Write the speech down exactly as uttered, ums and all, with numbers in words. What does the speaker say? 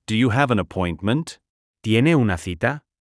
Do you have an appointment? ¿Tiene una cita?